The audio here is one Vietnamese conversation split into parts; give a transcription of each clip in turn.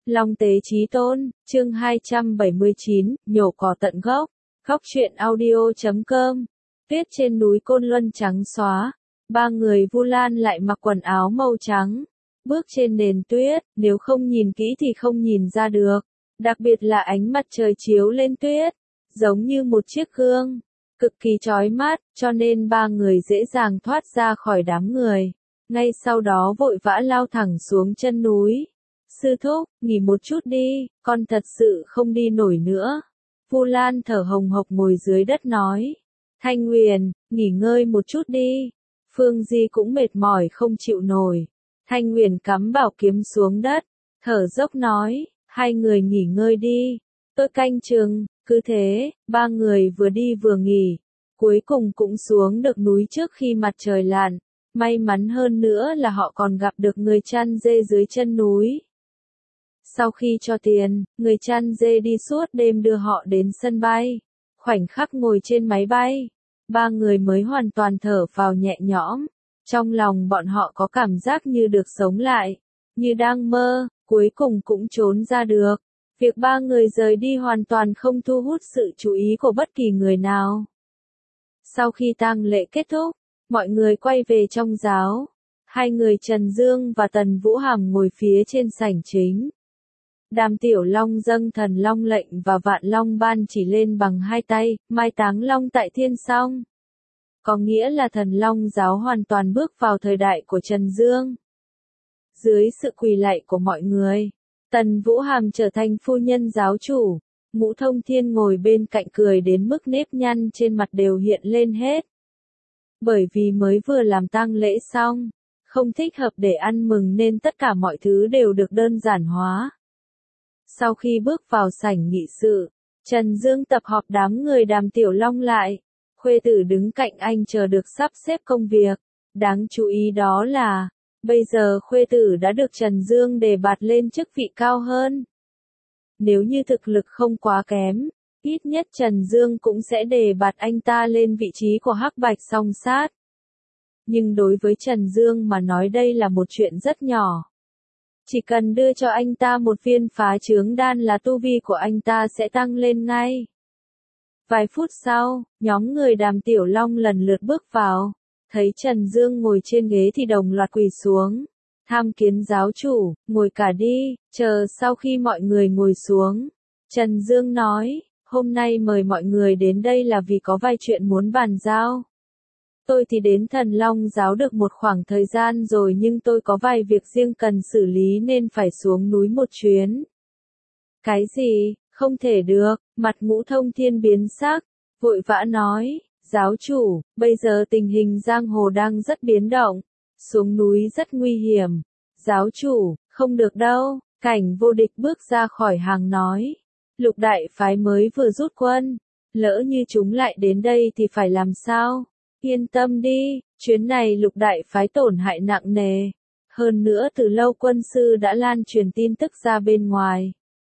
Long tế chí tôn, chương 279, nhổ cỏ tận gốc. Góc truyện audio.com. Tuyết trên núi Côn Luân trắng xóa. Ba người Vu Lan lại mặc quần áo màu trắng. Bước trên nền tuyết, nếu không nhìn kỹ thì không nhìn ra được. Đặc biệt là ánh mặt trời chiếu lên tuyết, giống như một chiếc gương, cực kỳ chói mắt, cho nên ba người dễ dàng thoát ra khỏi đám người. Ngay sau đó vội vã lao thẳng xuống chân núi. Sư thúc, nghỉ một chút đi, con thật sự không đi nổi nữa. Vu Lan thở hồng hộc ngồi dưới đất nói. Thanh Nguyền, nghỉ ngơi một chút đi. Phương Di cũng mệt mỏi không chịu nổi. Thanh Nguyền cắm bảo kiếm xuống đất, thở dốc nói, hai người nghỉ ngơi đi. Tôi canh chừng. Cứ thế, ba người vừa đi vừa nghỉ. Cuối cùng cũng xuống được núi trước khi mặt trời lặn. May mắn hơn nữa là họ còn gặp được người chăn dê dưới chân núi. Sau khi cho tiền, người chăn dê đi suốt đêm đưa họ đến sân bay. Khoảnh khắc ngồi trên máy bay, ba người mới hoàn toàn thở phào nhẹ nhõm. Trong lòng bọn họ có cảm giác như được sống lại, như đang mơ, cuối cùng cũng trốn ra được. Việc ba người rời đi hoàn toàn không thu hút sự chú ý của bất kỳ người nào. Sau khi tang lễ kết thúc, mọi người quay về trong giáo. Hai người Trần Dương và Tần Vũ Hàm ngồi phía trên sảnh chính. Đàm Tiểu Long dâng Thần Long lệnh và Vạn Long ban chỉ lên bằng hai tay, mai táng Long tại Thiên Song. Có nghĩa là Thần Long giáo hoàn toàn bước vào thời đại của Trần Dương. Dưới sự quỳ lạy của mọi người, Tần Vũ Hàm trở thành phu nhân giáo chủ. Ngũ Thông Thiên ngồi bên cạnh cười đến mức nếp nhăn trên mặt đều hiện lên hết. Bởi vì mới vừa làm tang lễ xong, không thích hợp để ăn mừng nên tất cả mọi thứ đều được đơn giản hóa. Sau khi bước vào sảnh nghị sự, Trần Dương tập họp đám người Đàm Tiểu Long lại. Khuê tử đứng cạnh anh chờ được sắp xếp công việc. Đáng chú ý đó là, bây giờ Khuê tử đã được Trần Dương đề bạt lên chức vị cao hơn. Nếu như thực lực không quá kém, ít nhất Trần Dương cũng sẽ đề bạt anh ta lên vị trí của Hắc Bạch song sát. Nhưng đối với Trần Dương mà nói đây là một chuyện rất nhỏ. Chỉ cần đưa cho anh ta một viên phá chướng đan là tu vi của anh ta sẽ tăng lên ngay. Vài phút sau, nhóm người Đàm Tiểu Long lần lượt bước vào. Thấy Trần Dương ngồi trên ghế thì đồng loạt quỳ xuống. Tham kiến giáo chủ, ngồi cả đi. Chờ sau khi mọi người ngồi xuống, Trần Dương nói, hôm nay mời mọi người đến đây là vì có vài chuyện muốn bàn giao. Tôi thì đến Thần Long giáo được một khoảng thời gian rồi nhưng tôi có vài việc riêng cần xử lý nên phải xuống núi một chuyến. Cái gì? Không thể được, mặt Ngũ Thông Thiên biến sắc, vội vã nói, giáo chủ, bây giờ tình hình giang hồ đang rất biến động, xuống núi rất nguy hiểm. Giáo chủ, không được đâu, Cảnh Vô Địch bước ra khỏi hàng nói, Lục đại phái mới vừa rút quân, lỡ như chúng lại đến đây thì phải làm sao? Yên tâm đi, chuyến này Lục đại phái tổn hại nặng nề. Hơn nữa từ lâu quân sư đã lan truyền tin tức ra bên ngoài.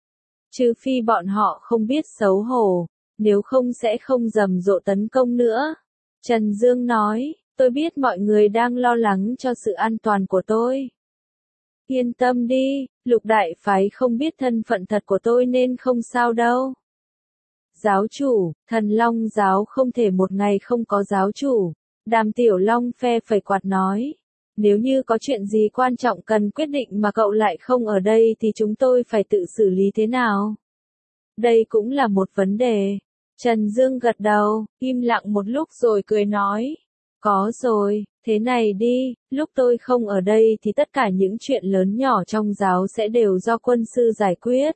Trừ phi bọn họ không biết xấu hổ, nếu không sẽ không rầm rộ tấn công nữa. Trần Dương nói, tôi biết mọi người đang lo lắng cho sự an toàn của tôi. Yên tâm đi, Lục đại phái không biết thân phận thật của tôi nên không sao đâu. Giáo chủ, Thần Long giáo không thể một ngày không có giáo chủ. Đàm Tiểu Long phe phẩy quạt nói. Nếu như có chuyện gì quan trọng cần quyết định mà cậu lại không ở đây thì chúng tôi phải tự xử lý thế nào? Đây cũng là một vấn đề. Trần Dương gật đầu, im lặng một lúc rồi cười nói. Có rồi, thế này đi, lúc tôi không ở đây thì tất cả những chuyện lớn nhỏ trong giáo sẽ đều do quân sư giải quyết.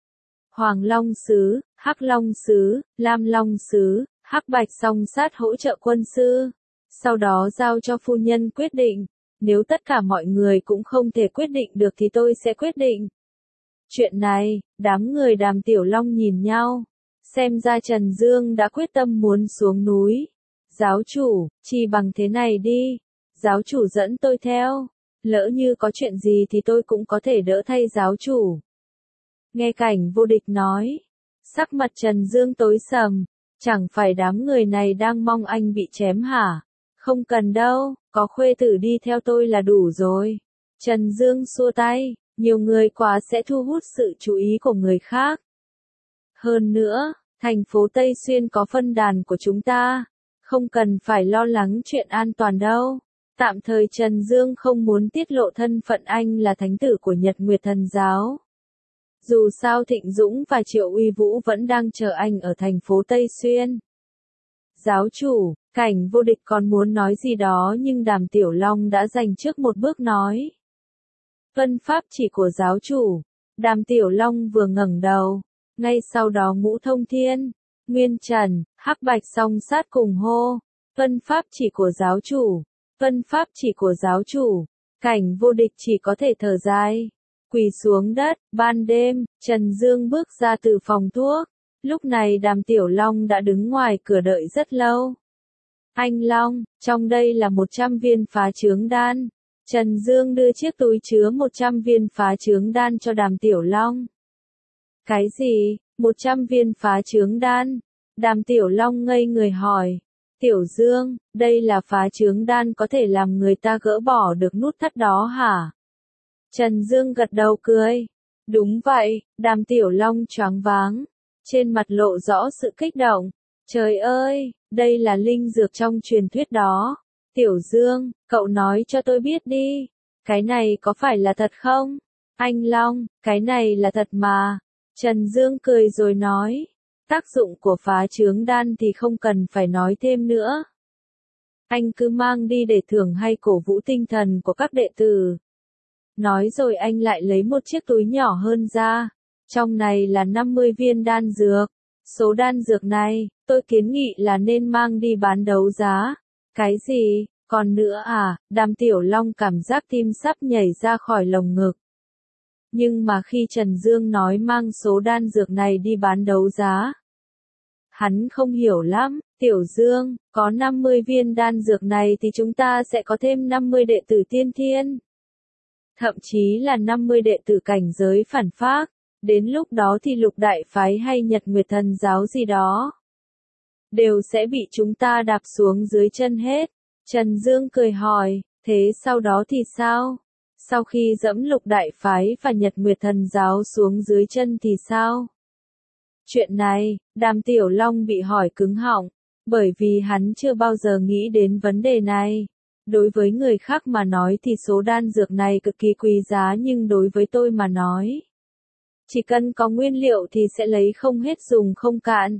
Hoàng Long Sứ, Hắc Long Sứ, Lam Long Sứ, Hắc Bạch song sát hỗ trợ quân sư. Sau đó giao cho phu nhân quyết định. Nếu tất cả mọi người cũng không thể quyết định được thì tôi sẽ quyết định. Chuyện này, đám người Đàm Tiểu Long nhìn nhau. Xem ra Trần Dương đã quyết tâm muốn xuống núi. Giáo chủ, chỉ bằng thế này đi. Giáo chủ dẫn tôi theo. Lỡ như có chuyện gì thì tôi cũng có thể đỡ thay giáo chủ. Nghe Cảnh Vô Địch nói. Sắc mặt Trần Dương tối sầm. Chẳng phải đám người này đang mong anh bị chém hả? Không cần đâu, có Khuê tử đi theo tôi là đủ rồi. Trần Dương xua tay, Nhiều người quá sẽ thu hút sự chú ý của người khác. Hơn nữa, thành phố Tây Xuyên có phân đàn của chúng ta, không cần phải lo lắng chuyện an toàn đâu. Tạm thời Trần Dương không muốn tiết lộ thân phận anh là thánh tử của Nhật Nguyệt Thần Giáo. Dù sao Thịnh Dũng và Triệu Uy Vũ vẫn đang chờ anh ở thành phố Tây Xuyên. Giáo chủ, Cảnh Vô Địch còn muốn nói gì đó nhưng Đàm Tiểu Long đã giành trước một bước nói. Vân pháp chỉ của giáo chủ. Đàm Tiểu Long vừa ngẩng đầu, ngay sau đó Ngũ Thông Thiên, Nguyên Trần, Hắc Bạch song sát cùng hô. Vân pháp chỉ của giáo chủ. Vân pháp chỉ của giáo chủ. Cảnh Vô Địch chỉ có thể thở dài, quỳ xuống đất. Ban đêm, Trần Dương bước ra từ phòng thuốc. Lúc này Đàm Tiểu Long đã đứng ngoài cửa đợi rất lâu. Anh Long, trong đây là 100 viên phá trướng đan. Trần Dương đưa chiếc túi chứa 100 viên phá trướng đan cho Đàm Tiểu Long. Cái gì? 100 viên phá trướng đan? Đàm Tiểu Long ngây người hỏi. Tiểu Dương, đây là phá trướng đan có thể làm người ta gỡ bỏ được nút thắt đó hả? Trần Dương gật đầu cười. Đúng vậy. Đàm Tiểu Long choáng váng, trên mặt lộ rõ sự kích động. Trời ơi, đây là linh dược trong truyền thuyết đó. Tiểu Dương, cậu nói cho tôi biết đi. Cái này có phải là thật không? Anh Long, cái này là thật mà. Trần Dương cười rồi nói. Tác dụng của phá trướng đan thì không cần phải nói thêm nữa. Anh cứ mang đi để thưởng hay cổ vũ tinh thần của các đệ tử. Nói rồi anh lại lấy một chiếc túi nhỏ hơn ra. Trong này là 50 viên đan dược. Số đan dược này, tôi kiến nghị là nên mang đi bán đấu giá. Cái gì? Còn nữa à? Đàm Tiểu Long cảm giác tim sắp nhảy ra khỏi lồng ngực. Nhưng mà khi Trần Dương nói mang số đan dược này đi bán đấu giá, hắn không hiểu lắm. Tiểu Dương, có 50 viên đan dược này thì chúng ta sẽ có thêm 50 đệ tử tiên thiên. Thậm chí là 50 đệ tử cảnh giới phản phác. Đến lúc đó thì Lục Đại Phái hay Nhật Nguyệt Thần Giáo gì đó đều sẽ bị chúng ta đạp xuống dưới chân hết. Trần Dương cười hỏi, thế sau đó thì sao? Sau khi dẫm Lục Đại Phái và Nhật Nguyệt Thần Giáo xuống dưới chân thì sao? Chuyện này, Đàm Tiểu Long bị hỏi cứng họng, bởi vì hắn chưa bao giờ nghĩ đến vấn đề này. Đối với người khác mà nói thì số đan dược này cực kỳ quý giá, nhưng đối với tôi mà nói, chỉ cần có nguyên liệu thì sẽ lấy không hết dùng không cạn.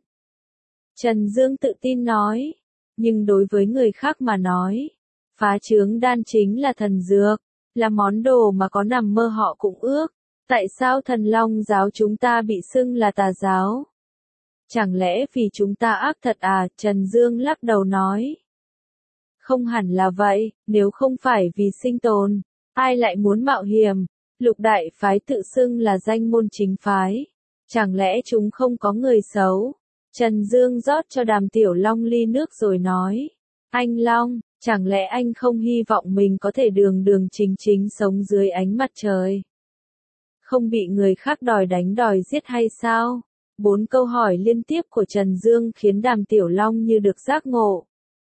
Trần Dương tự tin nói. Nhưng đối với người khác mà nói, phá trướng đan chính là thần dược, là món đồ mà có nằm mơ họ cũng ước. Tại sao Thần Long giáo chúng ta bị xưng là tà giáo? Chẳng lẽ vì chúng ta ác thật à? Trần Dương lắc đầu nói. Không hẳn là vậy, nếu không phải vì sinh tồn, ai lại muốn mạo hiểm? Lục Đại Phái tự xưng là danh môn chính phái. Chẳng lẽ chúng không có người xấu? Trần Dương rót cho Đàm Tiểu Long ly nước rồi nói. Anh Long, chẳng lẽ anh không hy vọng mình có thể đường đường chính chính sống dưới ánh mặt trời? Không bị người khác đòi đánh đòi giết hay sao? 4 câu hỏi liên tiếp của Trần Dương khiến Đàm Tiểu Long như được giác ngộ.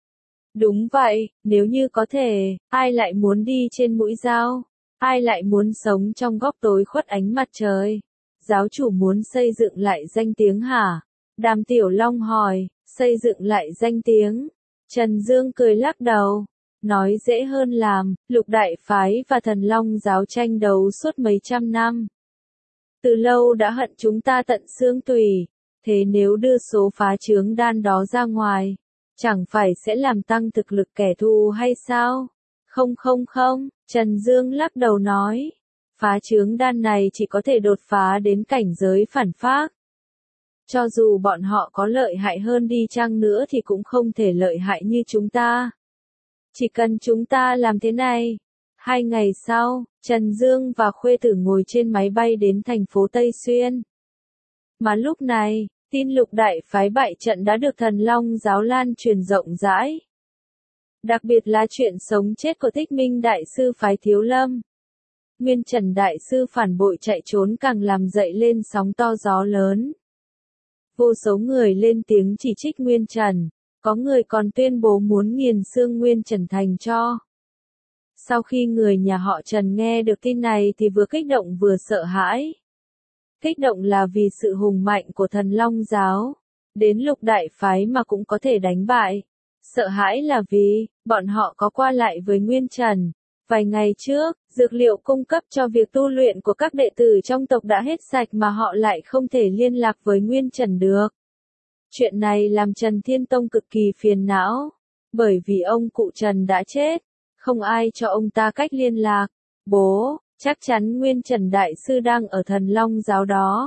Đúng vậy, nếu như có thể, ai lại muốn đi trên mũi dao? Ai lại muốn sống trong góc tối khuất ánh mặt trời? Giáo chủ muốn xây dựng lại danh tiếng hả? Đàm Tiểu Long hỏi, xây dựng lại danh tiếng. Trần Dương cười lắc đầu, nói dễ hơn làm. Lục Đại Phái và Thần Long giáo tranh đấu suốt mấy trăm năm, từ lâu đã hận chúng ta tận xương tủy. Thế nếu đưa số phá trướng đan đó ra ngoài, chẳng phải sẽ làm tăng thực lực kẻ thù hay sao? Không, Trần Dương lắc đầu nói. Phá trướng đan này chỉ có thể đột phá đến cảnh giới phản phác. Cho dù bọn họ có lợi hại hơn đi chăng nữa thì cũng không thể lợi hại như chúng ta. Chỉ cần chúng ta làm thế này. 2 ngày sau, Trần Dương và Khuê Tử ngồi trên máy bay đến thành phố Tây Xuyên. Mà lúc này, tin Lục Đại Phái bại trận đã được Thần Long giáo lan truyền rộng rãi. Đặc biệt là chuyện sống chết của Thích Minh Đại Sư phái Thiếu Lâm. Nguyên Trần Đại Sư phản bội chạy trốn càng làm dậy lên sóng to gió lớn. Vô số người lên tiếng chỉ trích Nguyên Trần, có người còn tuyên bố muốn nghiền xương Nguyên Trần thành tro. Sau khi người nhà họ Trần nghe được tin này thì vừa kích động vừa sợ hãi. Kích động là vì sự hùng mạnh của Thần Long giáo, đến lục đại phái mà cũng có thể đánh bại. Sợ hãi là vì, bọn họ có qua lại với Nguyên Trần. Vài ngày trước, dược liệu cung cấp cho việc tu luyện của các đệ tử trong tộc đã hết sạch mà họ lại không thể liên lạc với Nguyên Trần được. Chuyện này làm Trần Thiên Tông cực kỳ phiền não, bởi vì ông cụ Trần đã chết, không ai cho ông ta cách liên lạc. Bố, chắc chắn Nguyên Trần Đại Sư đang ở Thần Long giáo đó.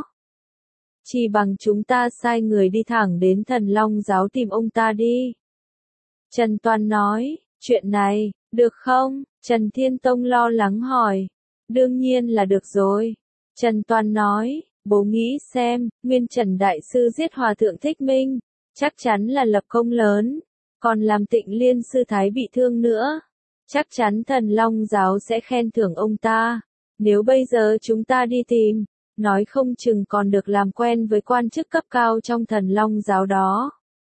Chỉ bằng chúng ta sai người đi thẳng đến Thần Long giáo tìm ông ta đi. Trần Toàn nói, chuyện này, được không? Trần Thiên Tông lo lắng hỏi. Đương nhiên là được rồi. Trần Toàn nói, bố nghĩ xem, Nguyên Trần Đại Sư giết Hòa Thượng Thích Minh, chắc chắn là lập công lớn, còn làm Tịnh Liên Sư Thái bị thương nữa. Chắc chắn Thần Long giáo sẽ khen thưởng ông ta. Nếu bây giờ chúng ta đi tìm, nói không chừng còn được làm quen với quan chức cấp cao trong Thần Long giáo đó.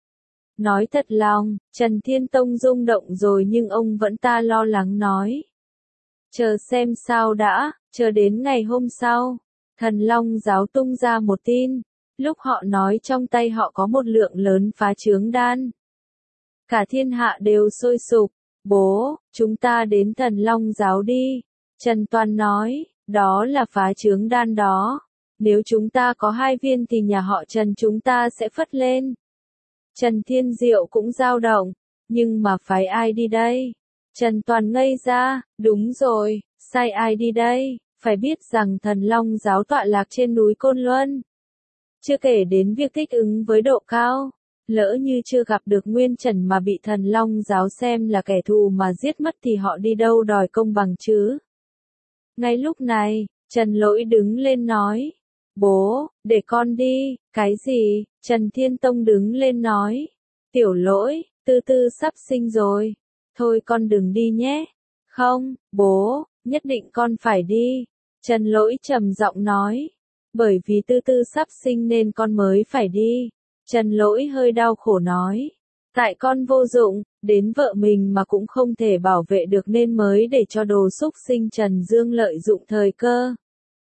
Nói thật lòng, Trần Thiên Tông rung động rồi nhưng ông vẫn ta lo lắng nói. Chờ xem sao đã, chờ đến ngày hôm sau, Thần Long giáo tung ra một tin, lúc họ nói trong tay họ có một lượng lớn phá chướng đan. Cả thiên hạ đều sôi sục, bố, chúng ta đến Thần Long giáo đi. Trần Toàn nói, đó là phá chướng đan đó, nếu chúng ta có 2 viên thì nhà họ Trần chúng ta sẽ phất lên. Trần Thiên Diệu cũng dao động, nhưng mà phái ai đi đây? Trần Toàn ngây ra, đúng rồi, sai ai đi đây? Phải biết rằng Thần Long giáo tọa lạc trên núi Côn Luân. Chưa kể đến việc thích ứng với độ cao, lỡ như chưa gặp được Nguyên Trần mà bị Thần Long giáo xem là kẻ thù mà giết mất thì họ đi đâu đòi công bằng chứ? Ngay lúc này, Trần Lỗi đứng lên nói. Bố, để con đi. Cái gì? Trần Thiên Tông đứng lên nói. Tiểu Lỗi, Tư Tư sắp sinh rồi. Thôi con đừng đi nhé. Không, bố, nhất định con phải đi. Trần Lỗi trầm giọng nói. Bởi vì Tư Tư sắp sinh nên con mới phải đi. Trần Lỗi hơi đau khổ nói. Tại con vô dụng, đến vợ mình mà cũng không thể bảo vệ được nên mới để cho đồ xúc sinh Trần Dương lợi dụng thời cơ.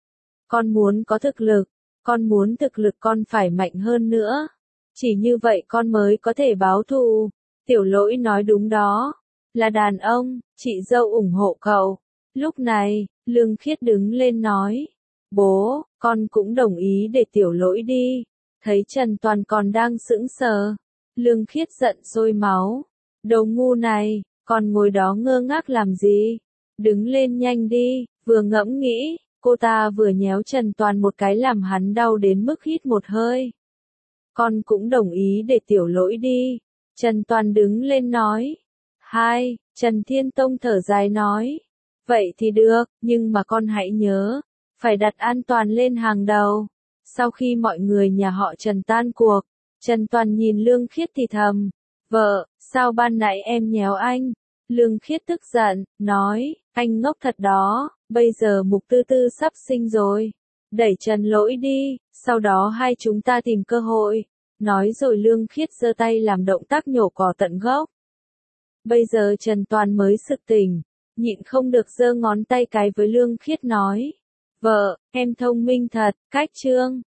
Con muốn có thực lực, con muốn thực lực con phải mạnh hơn nữa. Chỉ như vậy con mới có thể báo thù. Tiểu Lỗi nói đúng đó. Là đàn ông, chị dâu ủng hộ cậu. Lúc này, Lương Khiết đứng lên nói. Bố, con cũng đồng ý để Tiểu Lỗi đi. Thấy Trần Toàn còn đang sững sờ. Lương Khiết giận sôi máu. Đồ ngu này, còn ngồi đó ngơ ngác làm gì? Đứng lên nhanh đi, vừa ngẫm nghĩ. Cô ta vừa nhéo Trần Toàn một cái làm hắn đau đến mức hít một hơi. Con cũng đồng ý để Tiểu Lỗi đi. Trần Toàn đứng lên nói. Hai, Trần Thiên Tông thở dài nói. Vậy thì được, nhưng mà con hãy nhớ, phải đặt an toàn lên hàng đầu. Sau khi mọi người nhà họ Trần tan cuộc, Trần Toàn nhìn Lương Khiết thì thầm. Vợ, sao ban nãy em nhéo anh? Lương Khiết tức giận, nói, anh ngốc thật đó, bây giờ Mục Tư Tư sắp sinh rồi. Đẩy Trần Lỗi đi, sau đó hai chúng ta tìm cơ hội. Nói rồi Lương Khiết giơ tay làm động tác nhổ cỏ tận gốc. Bây giờ Trần Toàn mới sực tỉnh, nhịn không được giơ ngón tay cái với Lương Khiết nói. Vợ, em thông minh thật, cách chương.